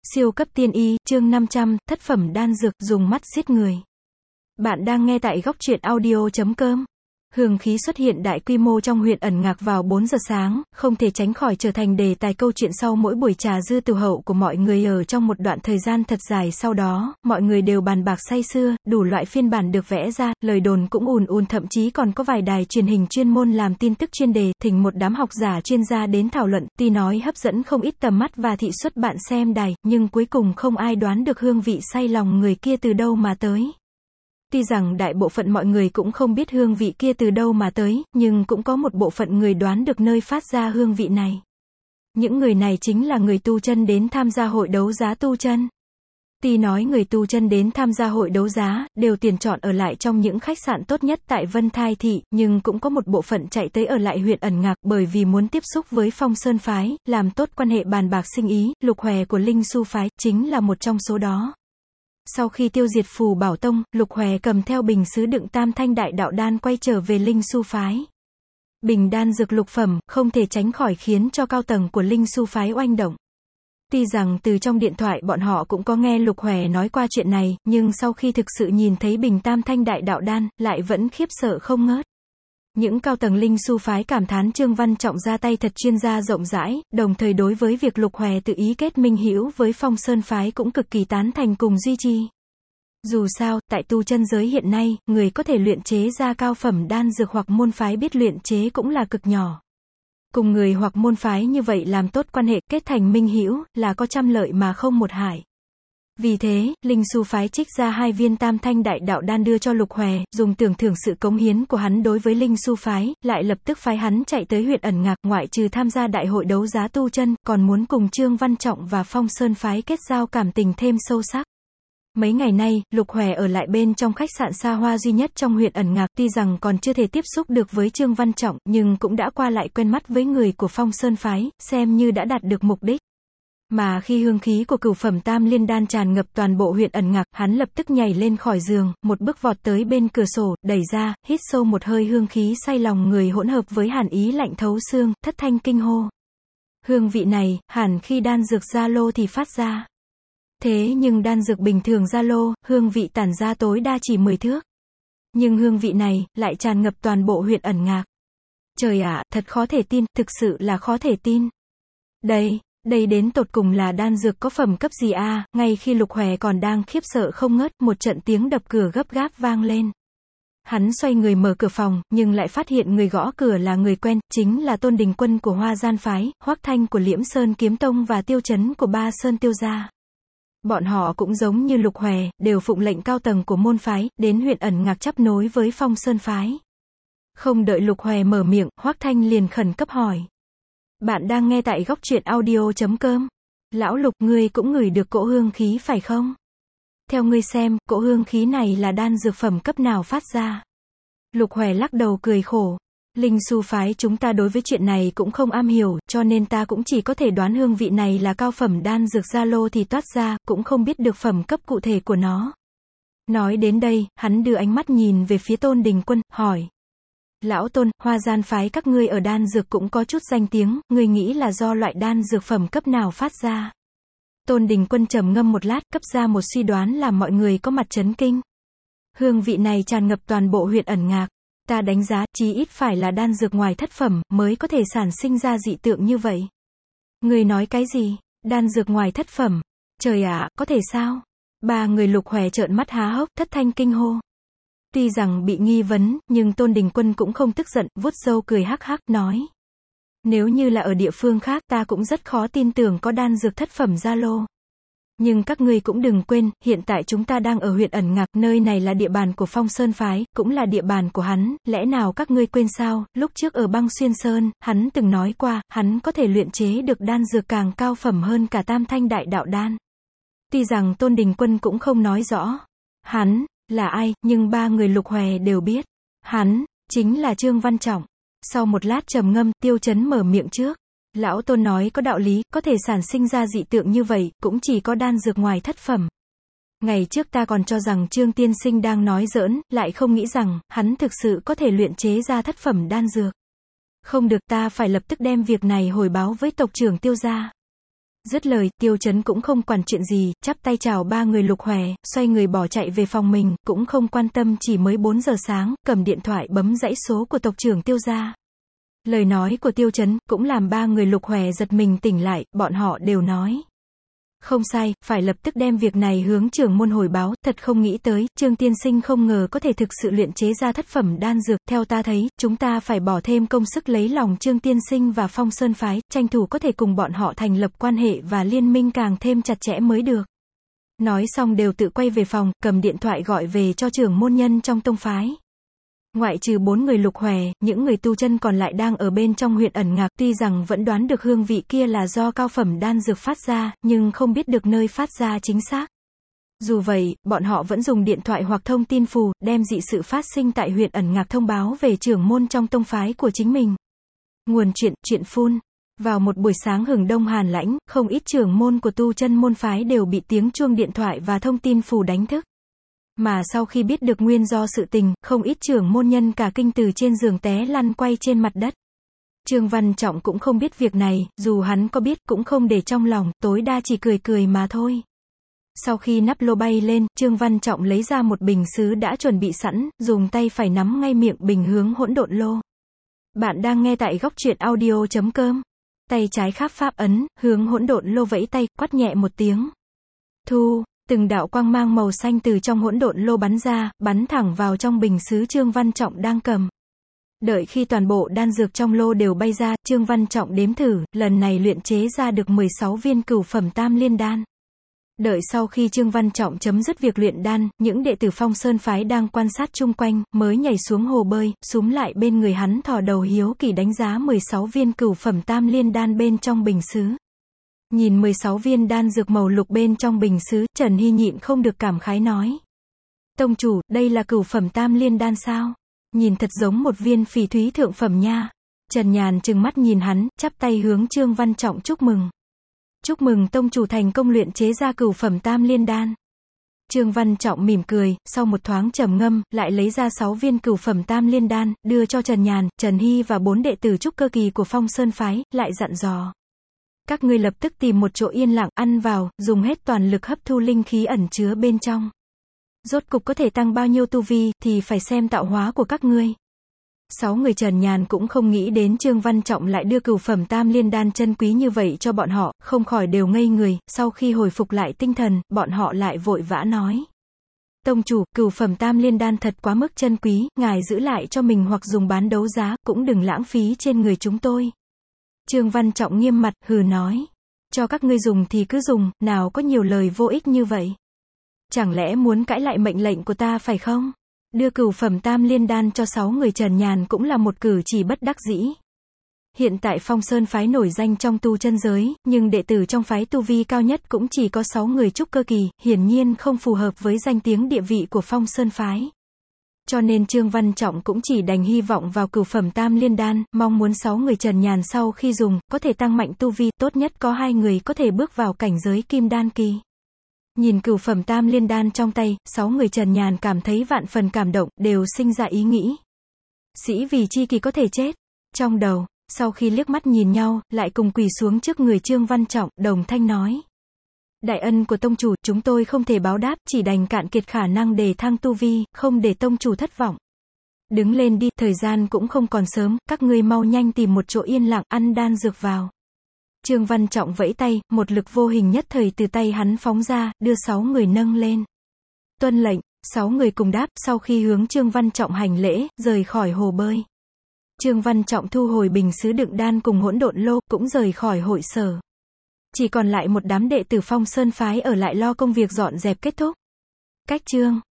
Siêu cấp tiên y, chương 500, thất phẩm đan dược, dùng mắt giết người. Bạn đang nghe tại góc truyện audio.com. Hương khí xuất hiện đại quy mô trong huyện ẩn ngạc vào 4 giờ sáng, không thể tránh khỏi trở thành đề tài câu chuyện sau mỗi buổi trà dư tửu hậu của mọi người ở trong một đoạn thời gian thật dài sau đó, mọi người đều bàn bạc say sưa, đủ loại phiên bản được vẽ ra, lời đồn cũng ùn ùn, thậm chí còn có vài đài truyền hình chuyên môn làm tin tức chuyên đề, thỉnh một đám học giả chuyên gia đến thảo luận, tuy nói hấp dẫn không ít tầm mắt và thị suất bạn xem đài, nhưng cuối cùng không ai đoán được hương vị say lòng người kia từ đâu mà tới. Tuy rằng đại bộ phận mọi người cũng không biết hương vị kia từ đâu mà tới, nhưng cũng có một bộ phận người đoán được nơi phát ra hương vị này. Những người này chính là người tu chân đến tham gia hội đấu giá tu chân. Tuy nói người tu chân đến tham gia hội đấu giá, đều tuyển chọn ở lại trong những khách sạn tốt nhất tại Vân Thai Thị, nhưng cũng có một bộ phận chạy tới ở lại huyện ẩn ngạc bởi vì muốn tiếp xúc với Phong Sơn Phái, làm tốt quan hệ bàn bạc sinh ý, Lục Hòe của Linh Su Phái, chính là một trong số đó. Sau khi tiêu diệt Phù Bảo Tông, Lục Hòe cầm theo bình sứ đựng Tam Thanh Đại Đạo Đan quay trở về Linh Su Phái. Bình đan dược lục phẩm, không thể tránh khỏi khiến cho cao tầng của Linh Su Phái oanh động. Tuy rằng từ trong điện thoại bọn họ cũng có nghe Lục Hòe nói qua chuyện này, nhưng sau khi thực sự nhìn thấy bình Tam Thanh Đại Đạo Đan, lại vẫn khiếp sợ không ngớt. Những cao tầng Linh Su Phái cảm thán Trương Văn Trọng ra tay thật chuyên gia rộng rãi, đồng thời đối với việc Lục Hòe tự ý kết minh hữu với Phong Sơn Phái cũng cực kỳ tán thành cùng duy trì. Dù sao, tại tu chân giới hiện nay, người có thể luyện chế ra cao phẩm đan dược hoặc môn phái biết luyện chế cũng là cực nhỏ. Cùng người hoặc môn phái như vậy làm tốt quan hệ, kết thành minh hữu, là có trăm lợi mà không một hại. Vì thế, Linh Su Phái trích ra 2 viên Tam Thanh Đại Đạo Đan đưa cho Lục Hòe, dùng tưởng thưởng sự cống hiến của hắn đối với Linh Su Phái, lại lập tức phái hắn chạy tới huyện ẩn ngạc, ngoại trừ tham gia đại hội đấu giá tu chân, còn muốn cùng Trương Văn Trọng và Phong Sơn Phái kết giao cảm tình thêm sâu sắc. Mấy ngày nay, Lục Hòe ở lại bên trong khách sạn xa hoa duy nhất trong huyện ẩn ngạc, tuy rằng còn chưa thể tiếp xúc được với Trương Văn Trọng, nhưng cũng đã qua lại quen mắt với người của Phong Sơn Phái, xem như đã đạt được mục đích. Mà khi hương khí của cửu phẩm tam liên đan tràn ngập toàn bộ huyện ẩn ngạc, hắn lập tức nhảy lên khỏi giường, một bước vọt tới bên cửa sổ, đẩy ra, hít sâu một hơi hương khí say lòng người hỗn hợp với hàn ý lạnh thấu xương, thất thanh kinh hô. Hương vị này, hẳn khi đan dược gia lô thì phát ra. Thế nhưng đan dược bình thường gia lô, hương vị tản ra tối đa chỉ 10 thước. Nhưng hương vị này, lại tràn ngập toàn bộ huyện ẩn ngạc. Trời ạ, thật khó thể tin, thực sự là khó thể tin. Đây đến tột cùng là đan dược có phẩm cấp gì a? Ngay khi Lục Hòe còn đang khiếp sợ không ngớt, một trận tiếng đập cửa gấp gáp vang lên. Hắn xoay người mở cửa phòng, nhưng lại phát hiện người gõ cửa là người quen, chính là Tôn Đình Quân của Hoa Gian Phái, Hoắc Thanh của Liễm Sơn Kiếm Tông và Tiêu Chấn của Ba Sơn Tiêu Gia. Bọn họ cũng giống như Lục Hòe, đều phụng lệnh cao tầng của môn phái, đến huyện ẩn ngạc chấp nối với Phong Sơn Phái. Không đợi Lục Hòe mở miệng, Hoắc Thanh liền khẩn cấp hỏi. Bạn đang nghe tại góc truyện audio.com. Lão Lục, ngươi cũng ngửi được cỗ hương khí phải không? Theo ngươi xem, cỗ hương khí này là đan dược phẩm cấp nào phát ra? Lục Hòe lắc đầu cười khổ. Linh Su Phái chúng ta đối với chuyện này cũng không am hiểu, cho nên ta cũng chỉ có thể đoán hương vị này là cao phẩm đan dược gia lô thì toát ra, cũng không biết được phẩm cấp cụ thể của nó. Nói đến đây, hắn đưa ánh mắt nhìn về phía Tôn Đình Quân, hỏi. Lão Tôn, Hoa Gian Phái các ngươi ở đan dược cũng có chút danh tiếng, ngươi nghĩ là do loại đan dược phẩm cấp nào phát ra? Tôn Đình Quân trầm ngâm một lát, cấp ra một suy đoán làm mọi người có mặt chấn kinh. Hương vị này tràn ngập toàn bộ huyện ẩn ngạc. Ta đánh giá, chí ít phải là đan dược ngoài thất phẩm, mới có thể sản sinh ra dị tượng như vậy. Ngươi nói cái gì? Đan dược ngoài thất phẩm? Trời ạ, có thể sao? Ba người Lục Hòe trợn mắt há hốc, thất thanh kinh hô. Tuy rằng bị nghi vấn, nhưng Tôn Đình Quân cũng không tức giận, vuốt râu cười hắc hắc, nói. Nếu như là ở địa phương khác, ta cũng rất khó tin tưởng có đan dược thất phẩm gia lô. Nhưng các ngươi cũng đừng quên, hiện tại chúng ta đang ở huyện ẩn ngạc, nơi này là địa bàn của Phong Sơn Phái, cũng là địa bàn của hắn, lẽ nào các ngươi quên sao, lúc trước ở Băng Xuyên Sơn, hắn từng nói qua, hắn có thể luyện chế được đan dược càng cao phẩm hơn cả Tam Thanh Đại Đạo Đan. Tuy rằng Tôn Đình Quân cũng không nói rõ, hắn là ai, nhưng ba người Lục Hòe đều biết, hắn chính là Trương Văn Trọng. Sau một lát trầm ngâm, Tiêu Chấn mở miệng trước. Lão Tôn nói có đạo lý, có thể sản sinh ra dị tượng như vậy, cũng chỉ có đan dược ngoài thất phẩm. Ngày trước ta còn cho rằng Trương tiên sinh đang nói giỡn, lại không nghĩ rằng, hắn thực sự có thể luyện chế ra thất phẩm đan dược. Không được, ta phải lập tức đem việc này hồi báo với tộc trưởng Tiêu gia. Dứt lời, Tiêu Chấn cũng không quản chuyện gì, chắp tay chào ba người Lục Hòe, xoay người bỏ chạy về phòng mình, cũng không quan tâm chỉ mới 4 giờ sáng, cầm điện thoại bấm dãy số của tộc trưởng Tiêu gia. Lời nói của Tiêu Chấn cũng làm ba người Lục Hòe giật mình tỉnh lại, bọn họ đều nói. Không sai, phải lập tức đem việc này hướng trưởng môn hồi báo, thật không nghĩ tới, Trương tiên sinh không ngờ có thể thực sự luyện chế ra thất phẩm đan dược, theo ta thấy, chúng ta phải bỏ thêm công sức lấy lòng Trương tiên sinh và Phong Sơn phái, tranh thủ có thể cùng bọn họ thành lập quan hệ và liên minh càng thêm chặt chẽ mới được. Nói xong đều tự quay về phòng, cầm điện thoại gọi về cho trưởng môn nhân trong tông phái. Ngoại trừ 4 người Lục Hòe, những người tu chân còn lại đang ở bên trong huyện ẩn ngạc, tuy rằng vẫn đoán được hương vị kia là do cao phẩm đan dược phát ra, nhưng không biết được nơi phát ra chính xác. Dù vậy, bọn họ vẫn dùng điện thoại hoặc thông tin phù, đem dị sự phát sinh tại huyện ẩn ngạc thông báo về trưởng môn trong tông phái của chính mình. Nguồn chuyện phun. Vào một buổi sáng hừng đông hàn lãnh, không ít trưởng môn của tu chân môn phái đều bị tiếng chuông điện thoại và thông tin phù đánh thức. Mà sau khi biết được nguyên do sự tình, không ít trưởng môn nhân cả kinh từ trên giường té lăn quay trên mặt đất. Trương Văn Trọng cũng không biết việc này, dù hắn có biết cũng không để trong lòng, tối đa chỉ cười cười mà thôi. Sau khi nắp lô bay lên, Trương Văn Trọng lấy ra một bình sứ đã chuẩn bị sẵn, dùng tay phải nắm ngay miệng bình hướng hỗn độn lô. Bạn đang nghe tại góc truyện audio.com. Tay trái khắp pháp ấn, hướng hỗn độn lô vẫy tay, quát nhẹ một tiếng. Thu. Từng đạo quang mang màu xanh từ trong hỗn độn lô bắn ra, bắn thẳng vào trong bình sứ Trương Văn Trọng đang cầm. Đợi khi toàn bộ đan dược trong lô đều bay ra, Trương Văn Trọng đếm thử, lần này luyện chế ra được 16 viên cửu phẩm tam liên đan. Đợi sau khi Trương Văn Trọng chấm dứt việc luyện đan, những đệ tử Phong Sơn phái đang quan sát chung quanh, mới nhảy xuống hồ bơi, xúm lại bên người hắn thò đầu hiếu kỳ đánh giá 16 viên cửu phẩm tam liên đan bên trong bình sứ. Nhìn 16 viên đan dược màu lục bên trong bình sứ, Trần Hy nhịn không được cảm khái nói. Tông chủ, đây là cửu phẩm tam liên đan sao? Nhìn thật giống một viên phỉ thúy thượng phẩm nha. Trần Nhàn trừng mắt nhìn hắn, chắp tay hướng Trương Văn Trọng chúc mừng. Chúc mừng tông chủ thành công luyện chế ra cửu phẩm tam liên đan. Trương Văn Trọng mỉm cười, sau một thoáng trầm ngâm, lại lấy ra 6 viên cửu phẩm tam liên đan, đưa cho Trần Nhàn, Trần Hy và 4 đệ tử trúc cơ kỳ của Phong Sơn phái, lại dặn dò. Các ngươi lập tức tìm một chỗ yên lặng, ăn vào, dùng hết toàn lực hấp thu linh khí ẩn chứa bên trong. Rốt cục có thể tăng bao nhiêu tu vi, thì phải xem tạo hóa của các ngươi. 6 người Trần Nhàn cũng không nghĩ đến Trương Văn Trọng lại đưa cửu phẩm tam liên đan chân quý như vậy cho bọn họ, không khỏi đều ngây người, sau khi hồi phục lại tinh thần, bọn họ lại vội vã nói. Tông chủ, cửu phẩm tam liên đan thật quá mức chân quý, ngài giữ lại cho mình hoặc dùng bán đấu giá, cũng đừng lãng phí trên người chúng tôi. Trương Văn Trọng nghiêm mặt, hừ nói. Cho các ngươi dùng thì cứ dùng, nào có nhiều lời vô ích như vậy. Chẳng lẽ muốn cãi lại mệnh lệnh của ta phải không? Đưa cửu phẩm tam liên đan cho 6 người Trần Nhàn cũng là một cử chỉ bất đắc dĩ. Hiện tại Phong Sơn phái nổi danh trong tu chân giới, nhưng đệ tử trong phái tu vi cao nhất cũng chỉ có 6 người trúc cơ kỳ, hiển nhiên không phù hợp với danh tiếng địa vị của Phong Sơn phái. Cho nên Trương Văn Trọng cũng chỉ đành hy vọng vào cửu phẩm tam liên đan, mong muốn 6 người Trần Nhàn sau khi dùng, có thể tăng mạnh tu vi, tốt nhất có 2 người có thể bước vào cảnh giới kim đan kỳ. Nhìn cửu phẩm tam liên đan trong tay, 6 người Trần Nhàn cảm thấy vạn phần cảm động, đều sinh ra ý nghĩ. Sĩ vì chi kỳ có thể chết. Trong đầu, sau khi liếc mắt nhìn nhau, lại cùng quỳ xuống trước người Trương Văn Trọng, đồng thanh nói. Đại ân của tông chủ, chúng tôi không thể báo đáp, chỉ đành cạn kiệt khả năng để thăng tu vi, không để tông chủ thất vọng. Đứng lên đi, thời gian cũng không còn sớm, các ngươi mau nhanh tìm một chỗ yên lặng, ăn đan dược vào. Trương Văn Trọng vẫy tay, một lực vô hình nhất thời từ tay hắn phóng ra, đưa 6 người nâng lên. Tuân lệnh, 6 người cùng đáp, sau khi hướng Trương Văn Trọng hành lễ, rời khỏi hồ bơi. Trương Văn Trọng thu hồi bình sứ đựng đan cùng hỗn độn lô, cũng rời khỏi hội sở. Chỉ còn lại một đám đệ tử Phong Sơn phái ở lại lo công việc dọn dẹp kết thúc. Cách chương